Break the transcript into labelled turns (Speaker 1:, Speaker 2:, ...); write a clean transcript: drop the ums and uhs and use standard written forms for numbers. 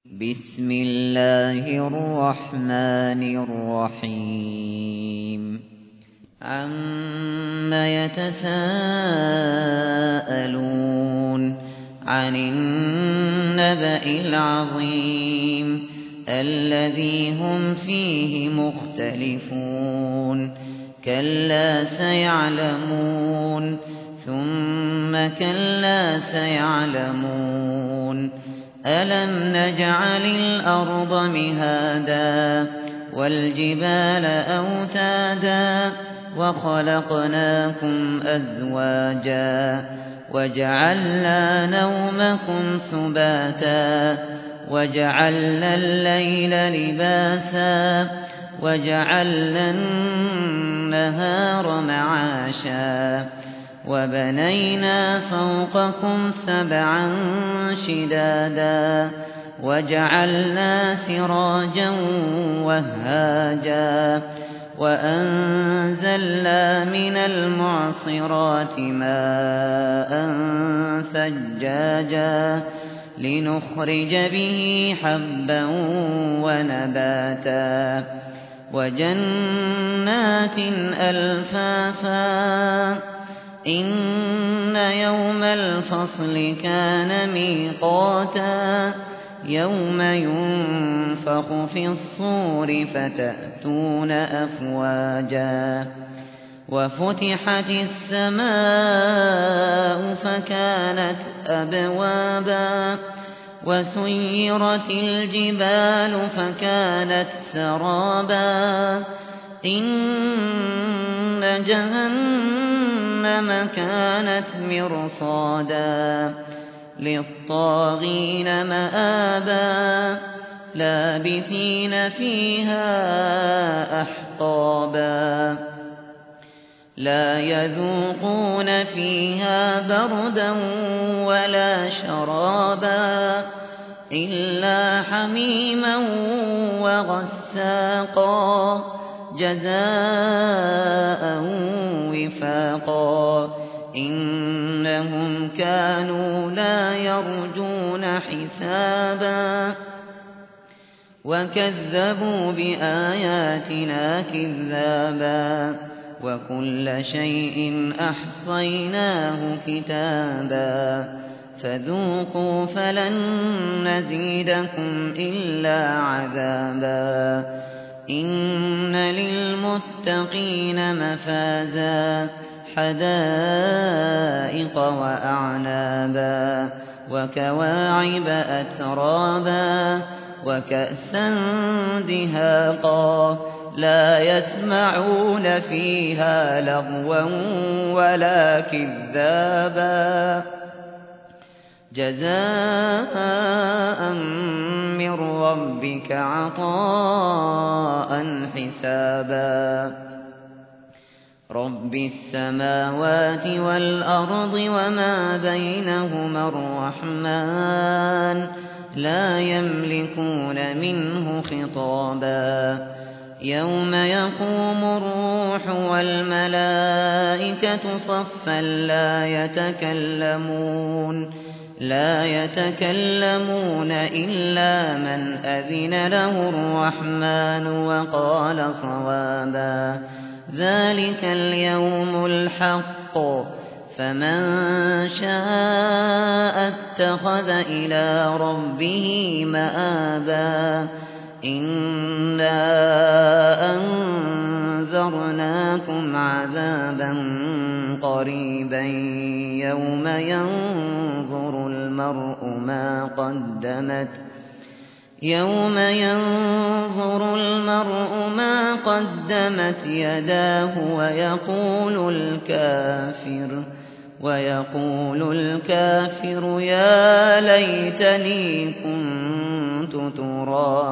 Speaker 1: بسم الله الرحمن الرحيم عما يتساءلون عن النبأ العظيم الذي هم فيه مختلفون كلا سيعلمون ثم كلا سيعلمون ألم نجعل الأرض مهادا والجبال أوتادا وخلقناكم أزواجا وجعلنا نومكم سباتا وجعلنا الليل لباسا وجعلنا النهار معاشا وبنينا فوقكم سبعا شدادا وجعلنا سراجا وهاجا وأنزلنا من المعصرات ماء ثجاجا لنخرج به حبا ونباتا وجنات ألفافا إن يوم الفصل كان ميقاتا يوم ينفخ في الصور فتأتون أفواجا وفتحت السماء فكانت أبوابا وسيرت الجبال فكانت سرابا إن جهنم كانت مرصادا للطاغين مآبا لابثين فيها أحقابا لا يذوقون فيها بردا ولا شرابا إلا حميما وغساقا جزاء وفاقا إنهم كانوا لا يرجون حسابا وكذبوا بآياتنا كذابا وكل شيء أحصيناه كتابا فذوقوا فلن نزيدكم إلا عذابا إن للمتقين مفازا حدائق وأعنابا وكواعب أترابا وكأسا دهاقا لا يسمعون فيها لغوا ولا كذابا جزاء من ربك عطاء حسابا رب السماوات والأرض وما بينهما الرحمن لا يملكون منه خطابا يوم يقوم الروح والملائكة صفا لا يتكلمون إلا من أذن له الرحمن وقال صوابا ذلك اليوم الحق فمن شاء اتخذ إلى ربه مآبا إنا أنذرناكم عذابا قريبا يوم ينظر المرء ما قدمت يداه ويقول الكافر يا ليتني كنت ترابا